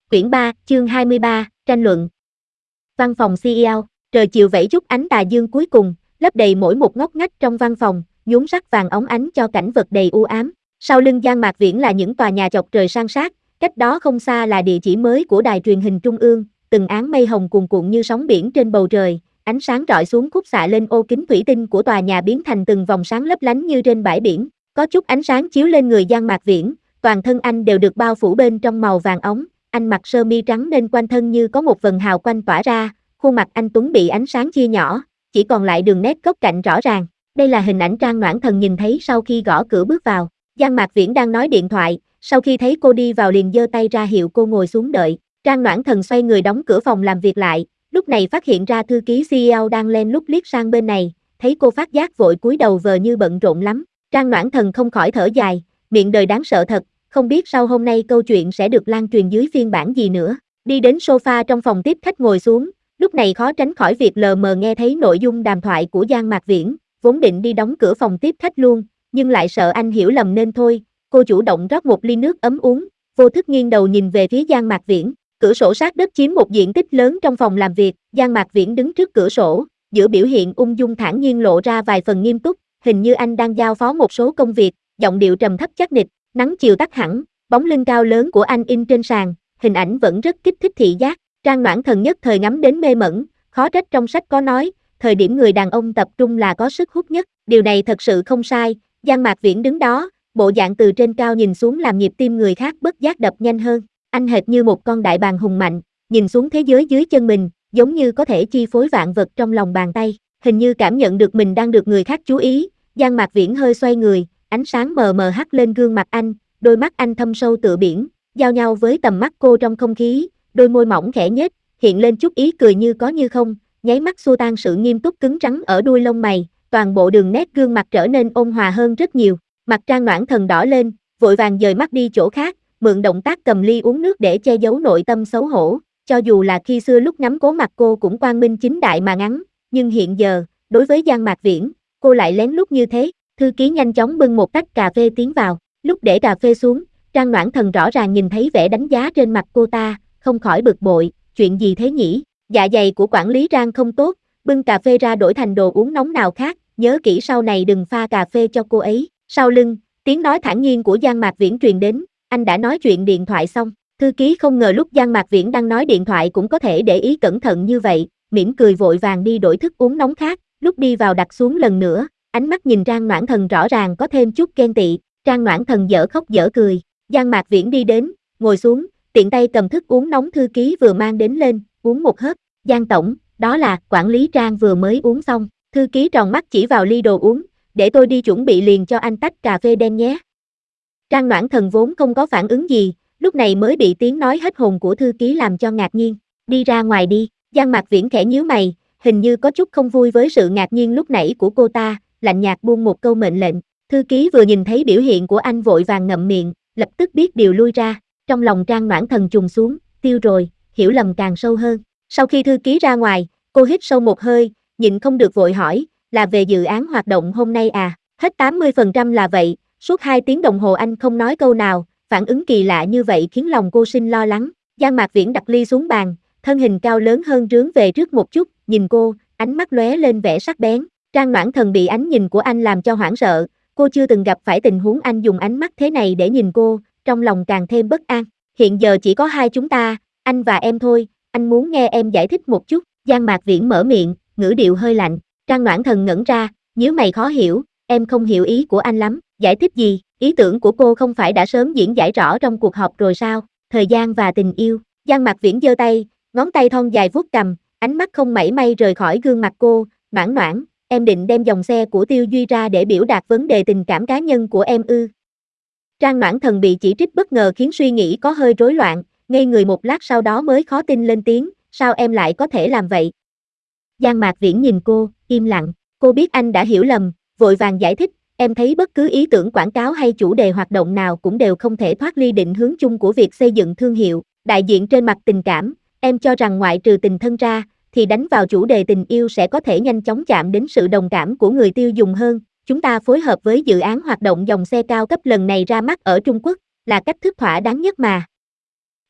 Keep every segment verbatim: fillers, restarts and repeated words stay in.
Quyển ba, chương hai mươi ba, tranh luận. Văn phòng xê e ô, trời chiều vẫy chút ánh tà dương cuối cùng, lấp đầy mỗi một ngóc ngách trong văn phòng, nhún sắc vàng óng ánh cho cảnh vật đầy u ám. Sau lưng Giang Mạc Viễn là những tòa nhà chọc trời san sát, cách đó không xa là địa chỉ mới của đài truyền hình trung ương, từng áng mây hồng cuồn cuộn như sóng biển trên bầu trời, ánh sáng rọi xuống khúc xạ lên ô kính thủy tinh của tòa nhà biến thành từng vòng sáng lấp lánh như trên bãi biển. Có chút ánh sáng chiếu lên người Giang Mạc Viễn, toàn thân anh đều được bao phủ bên trong màu vàng óng. Anh mặc sơ mi trắng nên quanh thân như có một vầng hào quang tỏa ra, khuôn mặt anh tuấn bị ánh sáng chia nhỏ, chỉ còn lại đường nét góc cạnh rõ ràng. Đây là hình ảnh Trang Noãn Thần nhìn thấy sau khi gõ cửa bước vào. Giang Mạc Viễn đang nói điện thoại, sau khi thấy cô đi vào liền giơ tay ra hiệu cô ngồi xuống đợi. Trang Noãn Thần xoay người đóng cửa phòng làm việc lại, lúc này phát hiện ra thư ký xê e ô đang lén lút liếc sang bên này, thấy cô phát giác vội cúi đầu vờ như bận rộn lắm. Trang Noãn Thần không khỏi thở dài, miệng đời đáng sợ thật. Không biết sau hôm nay câu chuyện sẽ được lan truyền dưới phiên bản gì nữa. Đi đến sofa trong phòng tiếp khách ngồi xuống, lúc này khó tránh khỏi việc lờ mờ nghe thấy nội dung đàm thoại của Giang Mạc Viễn, vốn định đi đóng cửa phòng tiếp khách luôn, nhưng lại sợ anh hiểu lầm nên thôi. Cô chủ động rót một ly nước ấm uống, vô thức nghiêng đầu nhìn về phía Giang Mạc Viễn. Cửa sổ sát đất chiếm một diện tích lớn trong phòng làm việc, Giang Mạc Viễn đứng trước cửa sổ, giữa biểu hiện ung dung thản nhiên lộ ra vài phần nghiêm túc, hình như anh đang giao phó một số công việc, giọng điệu trầm thấp chắc nịch. Nắng chiều tắt hẳn, bóng lưng cao lớn của anh in trên sàn, hình ảnh vẫn rất kích thích thị giác. Trang Noãn Thần nhất thời ngắm đến mê mẩn, khó trách trong sách có nói, thời điểm người đàn ông tập trung là có sức hút nhất, điều này thật sự không sai. Giang Mạc Viễn đứng đó, bộ dạng từ trên cao nhìn xuống làm nhịp tim người khác bất giác đập nhanh hơn, anh hệt như một con đại bàng hùng mạnh, nhìn xuống thế giới dưới chân mình, giống như có thể chi phối vạn vật trong lòng bàn tay, hình như cảm nhận được mình đang được người khác chú ý. Giang Mạc Viễn hơi xoay người, ánh sáng mờ mờ hắt lên gương mặt anh, đôi mắt anh thâm sâu tựa biển, giao nhau với tầm mắt cô trong không khí, đôi môi mỏng khẽ nhếch, hiện lên chút ý cười như có như không, nháy mắt xua tan sự nghiêm túc cứng rắn ở đuôi lông mày, toàn bộ đường nét gương mặt trở nên ôn hòa hơn rất nhiều. Mặt Trang Noãn Thần đỏ lên, vội vàng dời mắt đi chỗ khác, mượn động tác cầm ly uống nước để che giấu nội tâm xấu hổ, cho dù là khi xưa lúc ngắm cố mặt cô cũng quang minh chính đại mà ngắn, nhưng hiện giờ, đối với Giang Mạc Viễn, cô lại lén lút như thế. Thư ký nhanh chóng bưng một tách cà phê tiến vào, lúc để cà phê xuống, Trang Noãn Thần rõ ràng nhìn thấy vẻ đánh giá trên mặt cô ta, không khỏi bực bội, chuyện gì thế nhỉ? Dạ dày của quản lý Trang không tốt, bưng cà phê ra đổi thành đồ uống nóng nào khác, nhớ kỹ sau này đừng pha cà phê cho cô ấy. Sau lưng, tiếng nói thản nhiên của Giang Mạc Viễn truyền đến, anh đã nói chuyện điện thoại xong. Thư ký không ngờ lúc Giang Mạc Viễn đang nói điện thoại cũng có thể để ý cẩn thận như vậy, mỉm cười vội vàng đi đổi thức uống nóng khác, lúc đi vào đặt xuống lần nữa. Ánh mắt nhìn Trang Noãn Thần rõ ràng có thêm chút ghen tị, Trang Noãn Thần dở khóc dở cười. Giang Mạc Viễn đi đến, ngồi xuống, tiện tay cầm thức uống nóng thư ký vừa mang đến lên, uống một hớp. Giang tổng, đó là quản lý Trang vừa mới uống xong. Thư ký tròn mắt chỉ vào ly đồ uống, để tôi đi chuẩn bị liền cho anh tách cà phê đen nhé. Trang Noãn Thần vốn không có phản ứng gì, lúc này mới bị tiếng nói hết hồn của thư ký làm cho ngạc nhiên. Đi ra ngoài đi. Giang Mạc Viễn khẽ nhíu mày, hình như có chút không vui với sự ngạc nhiên lúc nãy của cô ta, lạnh nhạt buông một câu mệnh lệnh. Thư ký vừa nhìn thấy biểu hiện của anh vội vàng ngậm miệng, lập tức biết điều lui ra. Trong lòng Trang Noãn Thần trùng xuống, tiêu rồi, hiểu lầm càng sâu hơn. Sau khi thư ký ra ngoài, cô hít sâu một hơi, nhịn không được vội hỏi, là về dự án hoạt động hôm nay à? Hết tám mươi phần trăm là vậy, suốt hai tiếng đồng hồ anh không nói câu nào, phản ứng kỳ lạ như vậy khiến lòng cô sinh lo lắng. Giang Mạc Viễn đặt ly xuống bàn, thân hình cao lớn hơn rướn về trước một chút, nhìn cô, ánh mắt lóe lên vẻ sắc bén. Trang Noãn Thần bị ánh nhìn của anh làm cho hoảng sợ, cô chưa từng gặp phải tình huống anh dùng ánh mắt thế này để nhìn cô, trong lòng càng thêm bất an. Hiện giờ chỉ có hai chúng ta, anh và em thôi, anh muốn nghe em giải thích một chút. Giang Mạc Viễn mở miệng, ngữ điệu hơi lạnh. Trang Noãn Thần ngẩn ra, nhíu mày khó hiểu, em không hiểu ý của anh lắm. Giải thích gì? Ý tưởng của cô không phải đã sớm diễn giải rõ trong cuộc họp rồi sao? Thời gian và tình yêu. Giang Mạc Viễn giơ tay, ngón tay thon dài vuốt cầm, ánh mắt không mảy may rời khỏi gương mặt cô. Noãn Noãn, em định đem dòng xe của Tiêu Duy ra để biểu đạt vấn đề tình cảm cá nhân của em ư? Trang Noãn Thần bị chỉ trích bất ngờ khiến suy nghĩ có hơi rối loạn, ngây người một lát sau đó mới khó tin lên tiếng, sao em lại có thể làm vậy? Giang Mạc Viễn nhìn cô, im lặng, cô biết anh đã hiểu lầm, vội vàng giải thích, em thấy bất cứ ý tưởng quảng cáo hay chủ đề hoạt động nào cũng đều không thể thoát ly định hướng chung của việc xây dựng thương hiệu, đại diện trên mặt tình cảm, em cho rằng ngoại trừ tình thân ra, thì đánh vào chủ đề tình yêu sẽ có thể nhanh chóng chạm đến sự đồng cảm của người tiêu dùng hơn. Chúng ta phối hợp với dự án hoạt động dòng xe cao cấp lần này ra mắt ở Trung Quốc, là cách thức thỏa đáng nhất mà.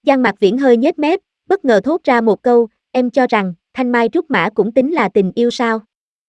Giang Mạc Viễn hơi nhếch mép, bất ngờ thốt ra một câu, em cho rằng, thanh mai trúc mã cũng tính là tình yêu sao?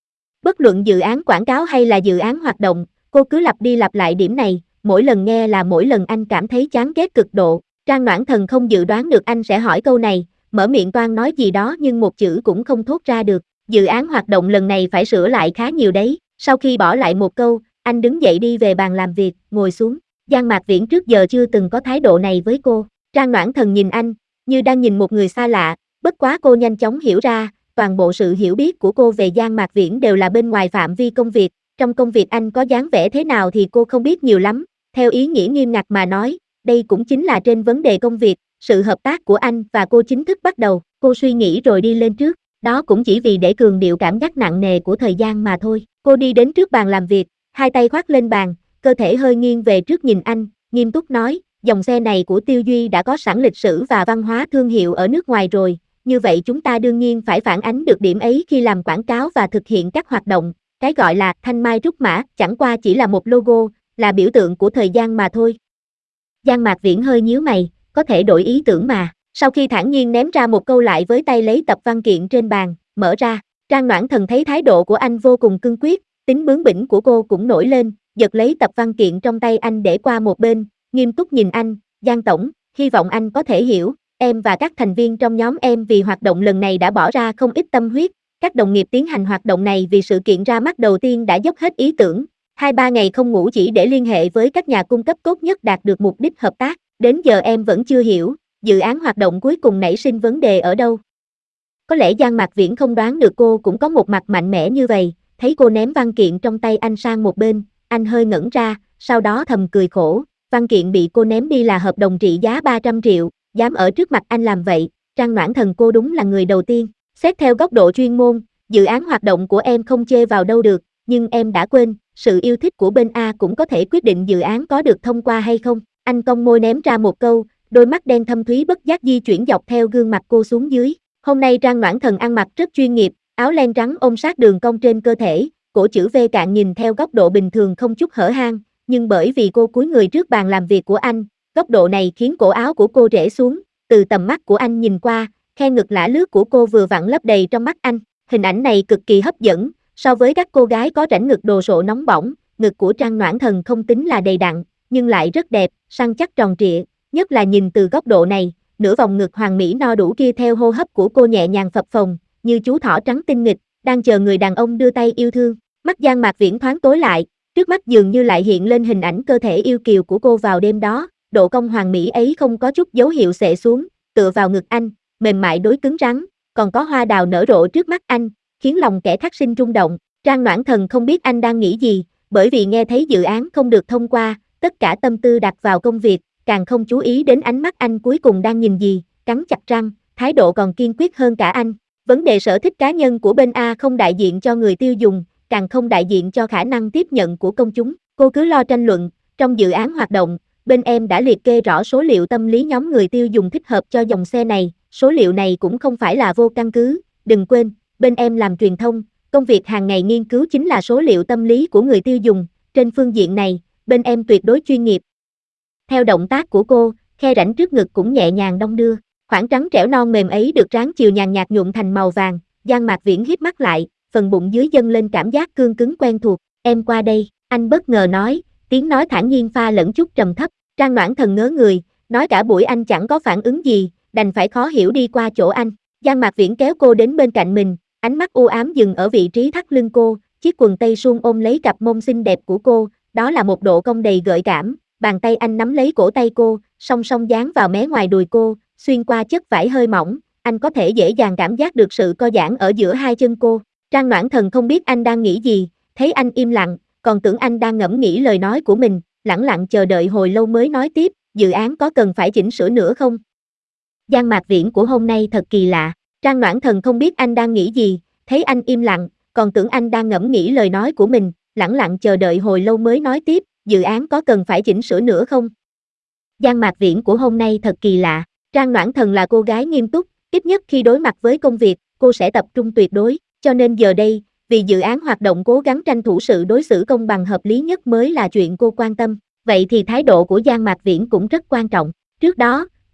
Bất luận dự án quảng cáo hay là dự án hoạt động, cô cứ lặp đi lặp lại điểm này, mỗi lần nghe là mỗi lần anh cảm thấy chán ghét cực độ. Trang Noãn Thần không dự đoán được anh sẽ hỏi câu này, mở miệng toan nói gì đó nhưng một chữ cũng không thốt ra được. Dự án hoạt động lần này phải sửa lại khá nhiều đấy. Sau khi bỏ lại một câu, anh đứng dậy đi về bàn làm việc, ngồi xuống. Giang Mạc Viễn trước giờ chưa từng có thái độ này với cô. Trang Noãn Thần nhìn anh, như đang nhìn một người xa lạ, bất quá cô nhanh chóng hiểu ra, toàn bộ sự hiểu biết của cô về Giang Mạc Viễn đều là bên ngoài phạm vi công việc. Trong công việc anh có dáng vẻ thế nào thì cô không biết nhiều lắm. Theo ý nghĩa nghiêm ngặt mà nói, đây cũng chính là trên vấn đề công việc, sự hợp tác của anh và cô chính thức bắt đầu. Cô suy nghĩ rồi đi lên trước, đó cũng chỉ vì để cường điệu cảm giác nặng nề của thời gian mà thôi. Cô đi đến trước bàn làm việc, hai tay khoác lên bàn, cơ thể hơi nghiêng về trước nhìn anh, nghiêm túc nói, dòng xe này của Tiêu Duy đã có sẵn lịch sử và văn hóa thương hiệu ở nước ngoài rồi, như vậy chúng ta đương nhiên phải phản ánh được điểm ấy khi làm quảng cáo và thực hiện các hoạt động. Cái gọi là thanh mai trúc mã chẳng qua chỉ là một logo, là biểu tượng của thời gian mà thôi. Giang Mạc Viễn hơi nhíu mày, có thể đổi ý tưởng mà. Sau khi thản nhiên ném ra một câu lại với tay lấy tập văn kiện trên bàn, mở ra, Trang Noãn Thần thấy thái độ của anh vô cùng cương quyết, tính bướng bỉnh của cô cũng nổi lên, giật lấy tập văn kiện trong tay anh để qua một bên, nghiêm túc nhìn anh, Giang Tổng, hy vọng anh có thể hiểu, em và các thành viên trong nhóm em vì hoạt động lần này đã bỏ ra không ít tâm huyết, các đồng nghiệp tiến hành hoạt động này vì sự kiện ra mắt đầu tiên đã dốc hết ý tưởng, hai ba ngày không ngủ chỉ để liên hệ với các nhà cung cấp tốt nhất đạt được mục đích hợp tác, đến giờ em vẫn chưa hiểu, dự án hoạt động cuối cùng nảy sinh vấn đề ở đâu. Có lẽ Giang Mạc Viễn không đoán được cô cũng có một mặt mạnh mẽ như vậy, thấy cô ném văn kiện trong tay anh sang một bên, anh hơi ngẩn ra, sau đó thầm cười khổ, văn kiện bị cô ném đi là hợp đồng trị giá ba trăm triệu, dám ở trước mặt anh làm vậy, Trang Noãn Thần cô đúng là người đầu tiên. Xét theo góc độ chuyên môn, dự án hoạt động của em không chê vào đâu được, nhưng em đã quên, sự yêu thích của bên A cũng có thể quyết định dự án có được thông qua hay không. Anh cong môi ném ra một câu, đôi mắt đen thâm thúy bất giác di chuyển dọc theo gương mặt cô xuống dưới. Hôm nay Trang Noãn Thần ăn mặc rất chuyên nghiệp, áo len trắng ôm sát đường cong trên cơ thể, cổ chữ V cạn nhìn theo góc độ bình thường không chút hở hang, nhưng bởi vì cô cúi người trước bàn làm việc của anh, góc độ này khiến cổ áo của cô rẽ xuống, từ tầm mắt của anh nhìn qua, khe ngực lả lướt của cô vừa vặn lấp đầy trong mắt anh. Hình ảnh này cực kỳ hấp dẫn, so với các cô gái có rãnh ngực đồ sộ nóng bỏng, ngực của Trang Noãn Thần không tính là đầy đặn, nhưng lại rất đẹp, săn chắc tròn trịa, nhất là nhìn từ góc độ này, nửa vòng ngực hoàng mỹ no đủ kia theo hô hấp của cô nhẹ nhàng phập phồng, như chú thỏ trắng tinh nghịch, đang chờ người đàn ông đưa tay yêu thương. Mắt Giang Mạc Viễn thoáng tối lại, trước mắt dường như lại hiện lên hình ảnh cơ thể yêu kiều của cô vào đêm đó, độ cong hoàng mỹ ấy không có chút dấu hiệu xệ xuống, tựa vào ngực anh, mềm mại đối cứng rắn, còn có hoa đào nở rộ trước mắt anh, khiến lòng kẻ thắt sinh rung động. Trang Noãn Thần không biết anh đang nghĩ gì, bởi vì nghe thấy dự án không được thông qua, tất cả tâm tư đặt vào công việc, càng không chú ý đến ánh mắt anh cuối cùng đang nhìn gì, cắn chặt răng, thái độ còn kiên quyết hơn cả anh. Vấn đề sở thích cá nhân của bên A không đại diện cho người tiêu dùng, càng không đại diện cho khả năng tiếp nhận của công chúng. Cô cứ lo tranh luận, trong dự án hoạt động, bên em đã liệt kê rõ số liệu tâm lý nhóm người tiêu dùng thích hợp cho dòng xe này, số liệu này cũng không phải là vô căn cứ, đừng quên, bên em làm truyền thông, công việc hàng ngày nghiên cứu chính là số liệu tâm lý của người tiêu dùng, trên phương diện này, bên em tuyệt đối chuyên nghiệp. Theo động tác của cô, khe rãnh trước ngực cũng nhẹ nhàng đong đưa, khoảng trắng trẻo non mềm ấy được ráng chiều nhàn nhạt nhuộm thành màu vàng, Giang Mạc Viễn híp mắt lại, phần bụng dưới dâng lên cảm giác cương cứng quen thuộc, em qua đây, anh bất ngờ nói, tiếng nói thản nhiên pha lẫn chút trầm thấp, Trang Noãn Thần ngớ người, nói cả buổi anh chẳng có phản ứng gì, đành phải khó hiểu đi qua chỗ anh. Giang Mạc Viễn kéo cô đến bên cạnh mình, ánh mắt u ám dừng ở vị trí thắt lưng cô, chiếc quần tây suông ôm lấy cặp mông xinh đẹp của cô, đó là một độ cong đầy gợi cảm, bàn tay anh nắm lấy cổ tay cô, song song dán vào mé ngoài đùi cô, xuyên qua chất vải hơi mỏng, anh có thể dễ dàng cảm giác được sự co giãn ở giữa hai chân cô. Trang Noãn Thần không biết anh đang nghĩ gì, thấy anh im lặng, còn tưởng anh đang ngẫm nghĩ lời nói của mình, lẳng lặng chờ đợi hồi lâu mới nói tiếp, dự án có cần phải chỉnh sửa nữa không? Giang Mạc Viễn của hôm nay thật kỳ lạ, Trang Noãn Thần không biết anh đang nghĩ gì, thấy anh im lặng, còn tưởng anh đang ngẫm nghĩ lời nói của mình, lẳng lặng chờ đợi hồi lâu mới nói tiếp, dự án có cần phải chỉnh sửa nữa không? Giang Mạc Viễn của hôm nay thật kỳ lạ, Trang Noãn Thần là cô gái nghiêm túc, ít nhất khi đối mặt với công việc, cô sẽ tập trung tuyệt đối, cho nên giờ đây, vì dự án hoạt động cố gắng tranh thủ sự đối xử công bằng hợp lý nhất mới là chuyện cô quan tâm, vậy thì thái độ của Giang Mạc Viễn cũng rất quan trọng. Trước đó,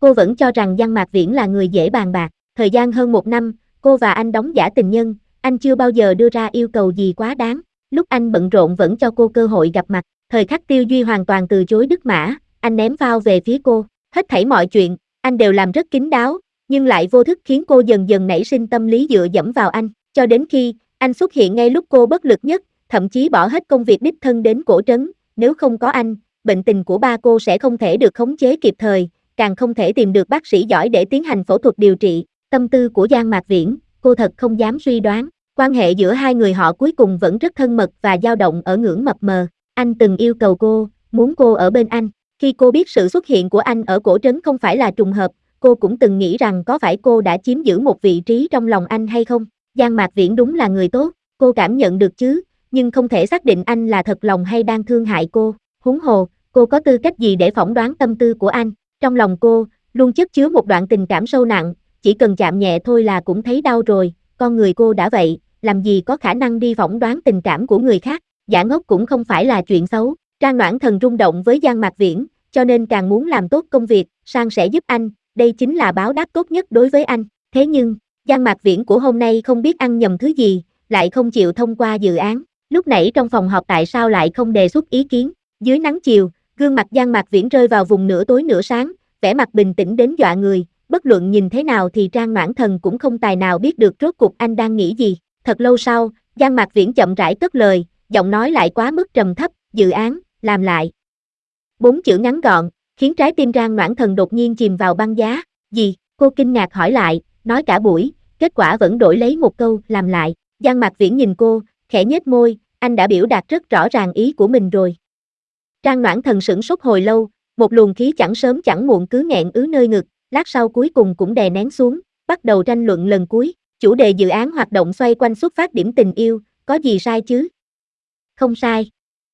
Cô vẫn cho rằng Giang Mạc Viễn là người dễ bàn bạc. Thời gian hơn một năm, cô và anh đóng giả tình nhân, anh chưa bao giờ đưa ra yêu cầu gì quá đáng. Lúc anh bận rộn vẫn cho cô cơ hội gặp mặt. Thời khắc Tiêu Duy hoàn toàn từ chối Đức Mã, anh ném phao về phía cô. Hết thảy mọi chuyện, anh đều làm rất kín đáo, nhưng lại vô thức khiến cô dần dần nảy sinh tâm lý dựa dẫm vào anh, cho đến khi anh xuất hiện ngay lúc cô bất lực nhất, thậm chí bỏ hết công việc đích thân đến cổ trấn. Nếu không có anh, bệnh tình của ba cô sẽ không thể được khống chế kịp thời, càng không thể tìm được bác sĩ giỏi để tiến hành phẫu thuật điều trị. Tâm tư của Giang Mạc Viễn, cô thật không dám suy đoán. Quan hệ giữa hai người họ cuối cùng vẫn rất thân mật và dao động ở ngưỡng mập mờ. Anh từng yêu cầu cô, muốn cô ở bên anh. Khi cô biết sự xuất hiện của anh ở cổ trấn không phải là trùng hợp, cô cũng từng nghĩ rằng có phải cô đã chiếm giữ một vị trí trong lòng anh hay không. Giang Mạc Viễn đúng là người tốt, cô cảm nhận được chứ, nhưng không thể xác định anh là thật lòng hay đang thương hại cô. Huống hồ, cô có tư cách gì để phỏng đoán tâm tư của anh. Trong lòng cô, luôn chất chứa một đoạn tình cảm sâu nặng, chỉ cần chạm nhẹ thôi là cũng thấy đau rồi. Con người cô đã vậy, làm gì có khả năng đi phỏng đoán tình cảm của người khác. Giả ngốc cũng không phải là chuyện xấu. Trang Noãn Thần rung động với Giang Mạc Viễn, cho nên càng muốn làm tốt công việc, Sang sẽ giúp anh, đây chính là báo đáp tốt nhất đối với anh. Thế nhưng, Giang Mạc Viễn của hôm nay không biết ăn nhầm thứ gì, lại không chịu thông qua dự án. Lúc nãy trong phòng họp tại sao lại không đề xuất ý kiến? Dưới nắng chiều, gương mặt Giang Mạc Viễn rơi vào vùng nửa tối nửa sáng, vẻ mặt bình tĩnh đến dọa người, bất luận nhìn thế nào thì Trang Noãn Thần cũng không tài nào biết được rốt cuộc anh đang nghĩ gì. Thật lâu sau, Giang Mạc Viễn chậm rãi cất lời, giọng nói lại quá mức trầm thấp, dự án, làm lại. Bốn chữ ngắn gọn, khiến trái tim Trang Noãn Thần đột nhiên chìm vào băng giá. Gì? Cô kinh ngạc hỏi lại, nói cả buổi, kết quả vẫn đổi lấy một câu, làm lại. Giang Mạc Viễn nhìn cô, khẽ nhếch môi, anh đã biểu đạt rất rõ ràng ý của mình rồi. Trang Noãn Thần sửng sốt hồi lâu, một luồng khí chẳng sớm chẳng muộn cứ nghẹn ứ nơi ngực, lát sau cuối cùng cũng đè nén xuống, bắt đầu tranh luận lần cuối. Chủ đề dự án hoạt động xoay quanh xuất phát điểm tình yêu, có gì sai chứ? Không sai.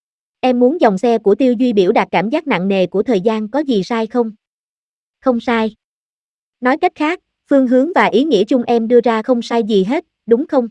Em muốn dòng xe của Tiêu Duy biểu đạt cảm giác nặng nề của thời gian, có gì sai không? Không sai. Nói cách khác, phương hướng và ý nghĩa chung em đưa ra không sai gì hết, đúng không?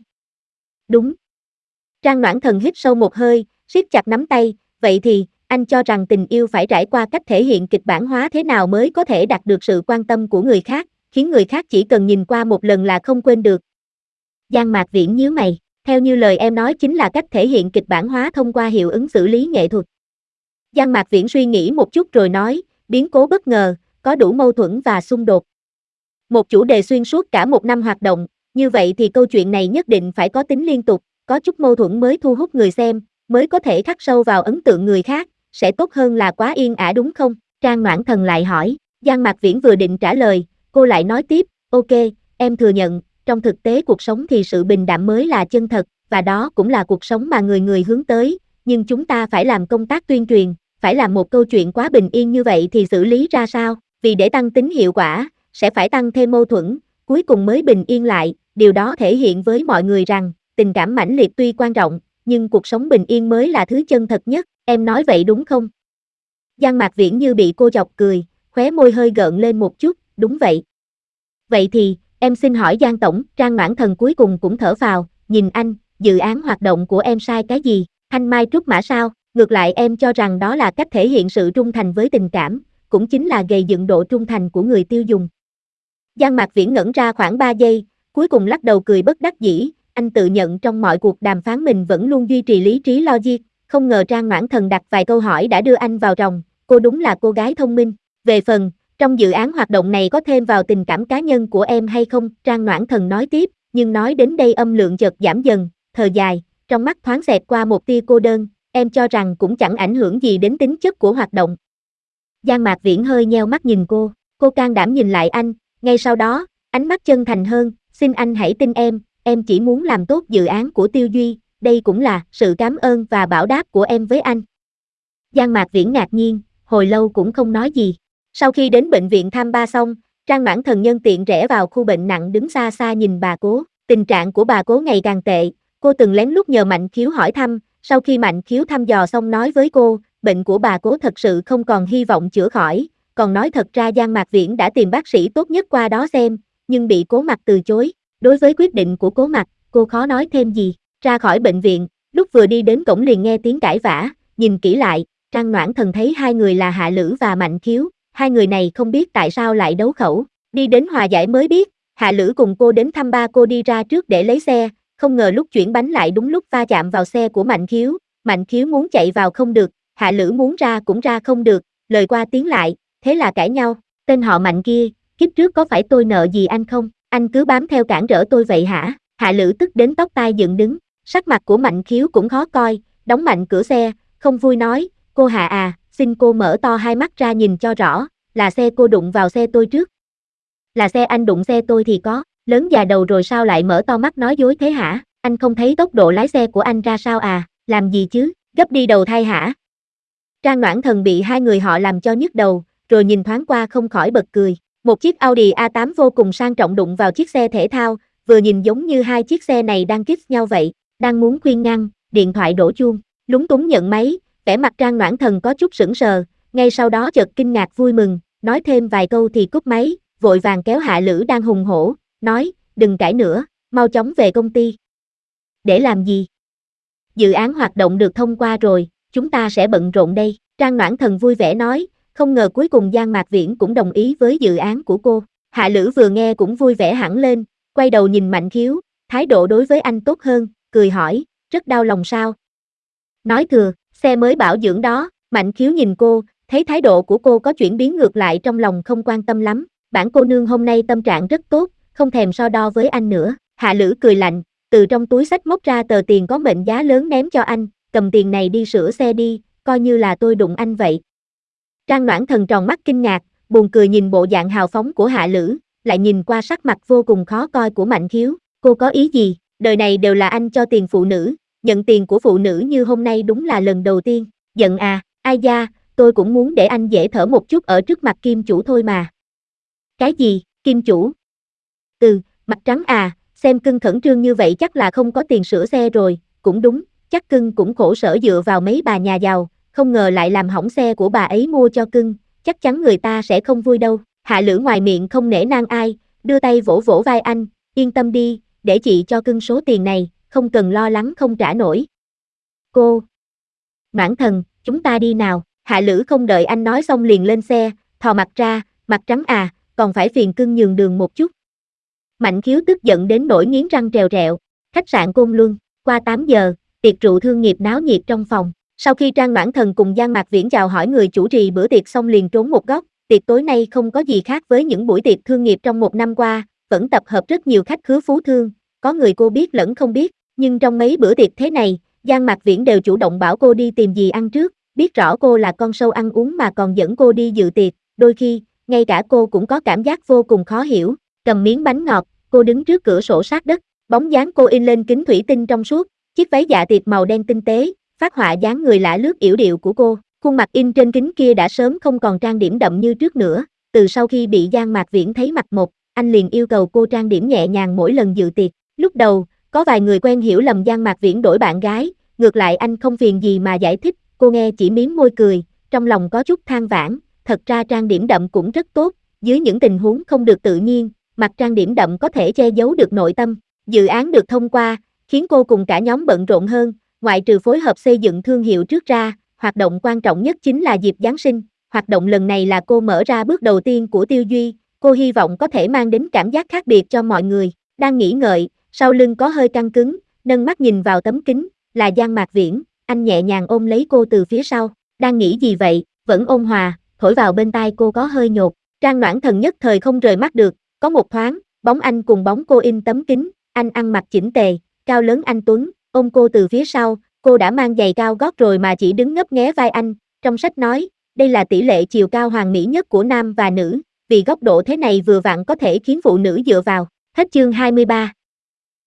Đúng. Trang Noãn Thần hít sâu một hơi, siết chặt nắm tay, vậy thì, anh cho rằng tình yêu phải trải qua cách thể hiện kịch bản hóa thế nào mới có thể đạt được sự quan tâm của người khác, khiến người khác chỉ cần nhìn qua một lần là không quên được. Giang Mạc Viễn nhíu mày, theo như lời em nói chính là cách thể hiện kịch bản hóa thông qua hiệu ứng xử lý nghệ thuật. Giang Mạc Viễn suy nghĩ một chút rồi nói, biến cố bất ngờ, có đủ mâu thuẫn và xung đột. Một chủ đề xuyên suốt cả một năm hoạt động, như vậy thì câu chuyện này nhất định phải có tính liên tục, có chút mâu thuẫn mới thu hút người xem, mới có thể khắc sâu vào ấn tượng người khác, sẽ tốt hơn là quá yên ả đúng không? Trang Noãn Thần lại hỏi, Giang Mạc Viễn vừa định trả lời, cô lại nói tiếp, ok, em thừa nhận, trong thực tế cuộc sống thì sự bình đạm mới là chân thật, và đó cũng là cuộc sống mà người người hướng tới, nhưng chúng ta phải làm công tác tuyên truyền, phải làm một câu chuyện quá bình yên như vậy thì xử lý ra sao? Vì để tăng tính hiệu quả, sẽ phải tăng thêm mâu thuẫn, cuối cùng mới bình yên lại, điều đó thể hiện với mọi người rằng, tình cảm mãnh liệt tuy quan trọng, nhưng cuộc sống bình yên mới là thứ chân thật nhất, em nói vậy đúng không? Giang Mạc Viễn như bị cô chọc cười, khóe môi hơi gợn lên một chút, đúng vậy. Vậy thì, em xin hỏi Giang Tổng, Trang Noãn Thần cuối cùng cũng thở phào, nhìn anh, dự án hoạt động của em sai cái gì, thanh mai trúc mã sao, ngược lại em cho rằng đó là cách thể hiện sự trung thành với tình cảm, cũng chính là gây dựng độ trung thành của người tiêu dùng. Giang Mạc Viễn ngẩn ra khoảng ba giây, cuối cùng lắc đầu cười bất đắc dĩ, anh tự nhận trong mọi cuộc đàm phán mình vẫn luôn duy trì lý trí logic, không ngờ Trang Noãn Thần đặt vài câu hỏi đã đưa anh vào ròng, cô đúng là cô gái thông minh. Về phần, trong dự án hoạt động này có thêm vào tình cảm cá nhân của em hay không, Trang Noãn Thần nói tiếp, nhưng nói đến đây âm lượng chợt giảm dần, thở dài, trong mắt thoáng xẹt qua một tia cô đơn, em cho rằng cũng chẳng ảnh hưởng gì đến tính chất của hoạt động. Giang Mạc Viễn hơi nheo mắt nhìn cô, cô can đảm nhìn lại anh, ngay sau đó, ánh mắt chân thành hơn, xin anh hãy tin em, em chỉ muốn làm tốt dự án của Tiêu Duy, đây cũng là sự cảm ơn và bảo đáp của em với anh. Giang Mạc Viễn ngạc nhiên, hồi lâu cũng không nói gì. Sau khi đến bệnh viện thăm ba xong, Trang Noãn Thần nhân tiện rẽ vào khu bệnh nặng đứng xa xa nhìn bà Cố. Tình trạng của bà Cố ngày càng tệ, cô từng lén lút nhờ Mạnh Khiếu hỏi thăm, sau khi Mạnh Khiếu thăm dò xong nói với cô, bệnh của bà Cố thật sự không còn hy vọng chữa khỏi, còn nói thật ra Giang Mạc Viễn đã tìm bác sĩ tốt nhất qua đó xem, nhưng bị Cố Mặc từ chối. Đối với quyết định của Cố Mặc, cô khó nói thêm gì. Ra khỏi bệnh viện, lúc vừa đi đến cổng liền nghe tiếng cãi vã, nhìn kỹ lại, Trang Noãn Thần thấy hai người là Hạ Lữ và Mạnh Khiếu, hai người này không biết tại sao lại đấu khẩu, đi đến hòa giải mới biết, Hạ Lữ cùng cô đến thăm ba cô đi ra trước để lấy xe, không ngờ lúc chuyển bánh lại đúng lúc va chạm vào xe của Mạnh Khiếu, Mạnh Khiếu muốn chạy vào không được, Hạ Lữ muốn ra cũng ra không được, lời qua tiếng lại, thế là cãi nhau, tên họ Mạnh kia, kiếp trước có phải tôi nợ gì anh không, anh cứ bám theo cản rỡ tôi vậy hả, Hạ Lữ tức đến tóc tai dựng đứng, sắc mặt của Mạnh Khiếu cũng khó coi, đóng mạnh cửa xe, không vui nói, cô Hạ à, xin cô mở to hai mắt ra nhìn cho rõ, là xe cô đụng vào xe tôi trước. Là xe anh đụng xe tôi thì có, lớn già đầu rồi sao lại mở to mắt nói dối thế hả, anh không thấy tốc độ lái xe của anh ra sao à, làm gì chứ, gấp đi đầu thai hả? Trang Noãn Thần bị hai người họ làm cho nhức đầu, rồi nhìn thoáng qua không khỏi bật cười. Một chiếc Audi a tám vô cùng sang trọng đụng vào chiếc xe thể thao, vừa nhìn giống như hai chiếc xe này đang kiss nhau vậy, đang muốn khuyên ngăn, điện thoại đổ chuông, lúng túng nhận máy, vẻ mặt Trang Noãn Thần có chút sững sờ, ngay sau đó chợt kinh ngạc vui mừng, nói thêm vài câu thì cúp máy, vội vàng kéo Hạ Lữ đang hùng hổ, nói, đừng cãi nữa, mau chóng về công ty. Để làm gì? Dự án hoạt động được thông qua rồi, chúng ta sẽ bận rộn đây, Trang Noãn Thần vui vẻ nói, không ngờ cuối cùng Giang Mạc Viễn cũng đồng ý với dự án của cô. Hạ Lữ vừa nghe cũng vui vẻ hẳn lên, quay đầu nhìn Mạnh Khiếu, thái độ đối với anh tốt hơn, cười hỏi, rất đau lòng sao? Nói thừa, xe mới bảo dưỡng đó, Mạnh Khiếu nhìn cô, thấy thái độ của cô có chuyển biến ngược lại trong lòng không quan tâm lắm, bản cô nương hôm nay tâm trạng rất tốt, không thèm so đo với anh nữa. Hạ Lữ cười lạnh, từ trong túi xách móc ra tờ tiền có mệnh giá lớn ném cho anh, cầm tiền này đi sửa xe đi, coi như là tôi đụng anh vậy. Trang Noãn Thần tròn mắt kinh ngạc, buồn cười nhìn bộ dạng hào phóng của Hạ Lữ, lại nhìn qua sắc mặt vô cùng khó coi của Mạnh Khiếu, cô có ý gì, đời này đều là anh cho tiền phụ nữ, nhận tiền của phụ nữ như hôm nay đúng là lần đầu tiên, giận à, ai da, tôi cũng muốn để anh dễ thở một chút ở trước mặt Kim chủ thôi mà. Cái gì, Kim chủ? Ừ, mặt trắng à, xem cưng khẩn trương như vậy chắc là không có tiền sửa xe rồi, cũng đúng, chắc cưng cũng khổ sở dựa vào mấy bà nhà giàu, không ngờ lại làm hỏng xe của bà ấy mua cho cưng, chắc chắn người ta sẽ không vui đâu. Hạ Lữ ngoài miệng không nể nang ai, đưa tay vỗ vỗ vai anh, yên tâm đi, để chị cho cưng số tiền này, không cần lo lắng không trả nổi. Cô! Noãn Thần, chúng ta đi nào, Hạ Lữ không đợi anh nói xong liền lên xe, thò mặt ra, mặt trắng à, còn phải phiền cưng nhường đường một chút. Mạnh Khiếu tức giận đến nỗi nghiến răng trèo trẹo, khách sạn Côn Luân, qua tám giờ, tiệc rượu thương nghiệp náo nhiệt trong phòng. Sau khi Trang Noãn Thần cùng Giang Mạc Viễn chào hỏi người chủ trì bữa tiệc xong liền trốn một góc, tiệc tối nay không có gì khác với những buổi tiệc thương nghiệp trong một năm qua, vẫn tập hợp rất nhiều khách khứa phú thương, có người cô biết lẫn không biết, nhưng trong mấy bữa tiệc thế này, Giang Mạc Viễn đều chủ động bảo cô đi tìm gì ăn trước, biết rõ cô là con sâu ăn uống mà còn dẫn cô đi dự tiệc, đôi khi, ngay cả cô cũng có cảm giác vô cùng khó hiểu, cầm miếng bánh ngọt, cô đứng trước cửa sổ sát đất, bóng dáng cô in lên kính thủy tinh trong suốt, chiếc váy dạ tiệc màu đen tinh tế, phát họa dáng người lả lướt yểu điệu của cô, khuôn mặt in trên kính kia đã sớm không còn trang điểm đậm như trước nữa, từ sau khi bị Giang Mạc Viễn thấy mặt một, anh liền yêu cầu cô trang điểm nhẹ nhàng mỗi lần dự tiệc, lúc đầu, có vài người quen hiểu lầm Giang Mạc Viễn đổi bạn gái, ngược lại anh không phiền gì mà giải thích, cô nghe chỉ mím môi cười, trong lòng có chút than vãn, thật ra trang điểm đậm cũng rất tốt, dưới những tình huống không được tự nhiên, mặt trang điểm đậm có thể che giấu được nội tâm, dự án được thông qua, khiến cô cùng cả nhóm bận rộn hơn, ngoại trừ phối hợp xây dựng thương hiệu trước ra, hoạt động quan trọng nhất chính là dịp Giáng sinh, hoạt động lần này là cô mở ra bước đầu tiên của Tiêu Duy, cô hy vọng có thể mang đến cảm giác khác biệt cho mọi người, đang nghĩ ngợi, sau lưng có hơi căng cứng, nâng mắt nhìn vào tấm kính, là Giang Mạc Viễn, anh nhẹ nhàng ôm lấy cô từ phía sau, đang nghĩ gì vậy, vẫn ôn hòa, thổi vào bên tai cô có hơi nhột, Trang Noãn Thần nhất thời không rời mắt được, có một thoáng, bóng anh cùng bóng cô in tấm kính, anh ăn mặc chỉnh tề, cao lớn anh tuấn, ôm cô từ phía sau, cô đã mang giày cao gót rồi mà chỉ đứng ngấp nghé vai anh, trong sách nói, đây là tỷ lệ chiều cao hoàn mỹ nhất của nam và nữ, vì góc độ thế này vừa vặn có thể khiến phụ nữ dựa vào, hết chương hai mươi ba.